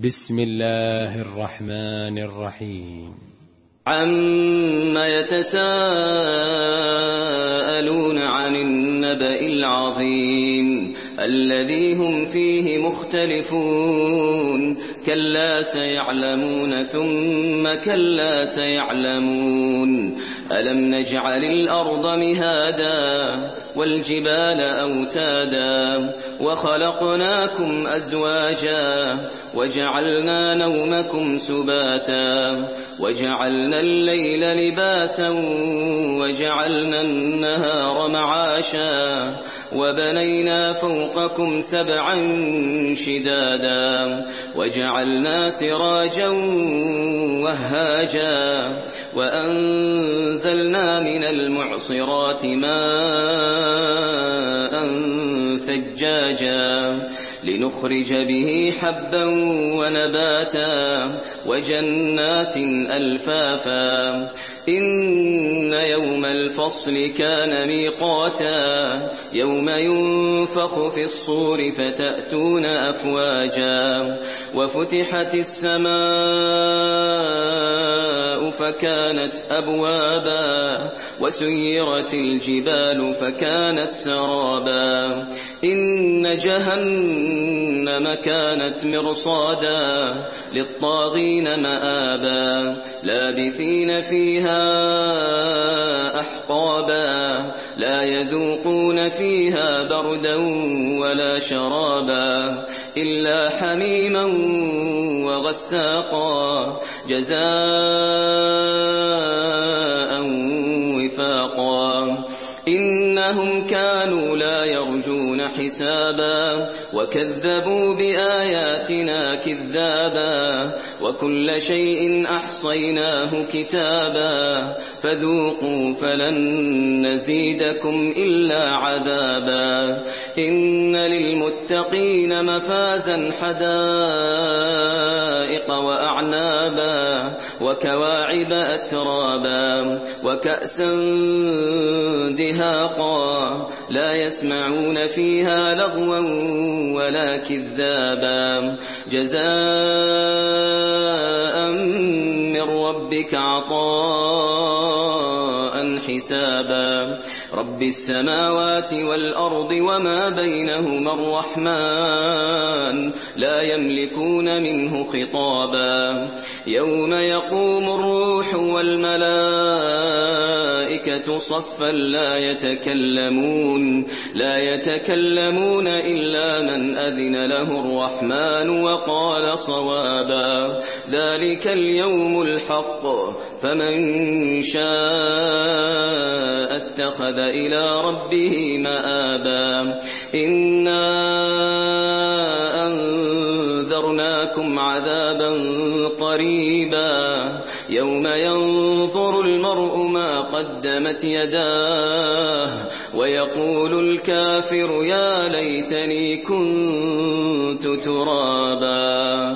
بسم الله الرحمن الرحيم. عَمَّ يَتَسَاءَلُونَ عَنِ النَّبَإِ الْعَظِيمِ الَّذِي هُمْ فِيهِ مُخْتَلِفُونَ كَلَّا سَيَعْلَمُونَ ثُمَّ كَلَّا سَيَعْلَمُونَ أَلَمْ نَجْعَلِ الْأَرْضَ مِهَادًا وَالْجِبَالَ أَوْتَادًا وَخَلَقْنَاكُمْ أَزْوَاجًا وَجَعَلْنَا نَوْمَكُمْ سُبَاتًا وَجَعَلْنَا اللَّيْلَ لِبَاسًا وَجَعَلْنَا النَّهَارَ مَعَاشًا وَبَنَيْنَا فَوْقَكُمْ سَبْعًا شِدَادًا وَجَعَلْنَا سِرَاجًا وَهَّاجًا وَأَنزَلْنَا مِنَ الْمُعْصِرَاتِ مَاءً ثَجَّاجًا لِنُخْرِجَ بِهِ حَبًّا وَنَبَاتًا وَجَنَّاتٍ أَلْفَافًا إِنَّ يَوْمَ الْفَصْلِ كَانَ مِيقَاتًا يَوْمَ يُنفَخُ فِي الصُّورِ فَتَأْتُونَ أَفْوَاجًا وَفُتِحَتِ السَّمَاءُ فَكَانَتْ أَبْوَابًا وَسُيِّرَتِ الْجِبَالُ فَكَانَتْ سَرَابًا إِنَّ جَهَنَّمَ كَانَتْ مِرْصَادًا لِلطَّاغِينَ مَآبًا لَابِثِينَ فِيهَا أَحْقَابًا لَا يَذُوقُونَ فِيهَا بَرْدًا وَلَا شَرَابًا إِلَّا حَمِيمًا وَغَسَّاقًا جَزَاءً وِفَاقًا إِنَّهُمْ كَانُوا لَا يَرْجُونَ حِسَابًا وَكَذَّبُوا بِآيَاتِنَا كِذَّابًا وَكُلَّ شَيْءٍ أَحْصَيْنَاهُ كِتَابًا فَذُوقُوا فَلَن نَّزِيدَكُمْ إِلَّا عَذَابًا إِنَّ لِلْمُتَّقِينَ مَفَازًا حَدَائِقَ وَأَعْنَابًا وَكَوَاعِبَ أَتْرَابًا وَكَأْسًا دِهَاقًا لَا يَسْمَعُونَ فِيهَا لَغْوًا وَلَا كِذَّابًا جَزَاءً مِّن رَّبِّكَ عَطَاءً حِسَابًا رَبِّ السَّمَاوَاتِ وَالْأَرْضِ وَمَا بَيْنَهُمَا الرَّحْمَٰنُ لَا يَمْلِكُونَ مِنْهُ خِطَابًا يَوْمَ يَقُومُ الرُّوحُ وَالْمَلَائِكَةُ صَفًّا لا يتكلمون إلا من أذن له الرحمن وقال صوابا ذلك اليوم الحق فمن شاء اتخذ إلى ربه مآبا إنا أنذرناكم عذابا قريبا يوم ينظر المرء ما قدمت يداه ويقول الكافر يا ليتني كنت ترابا.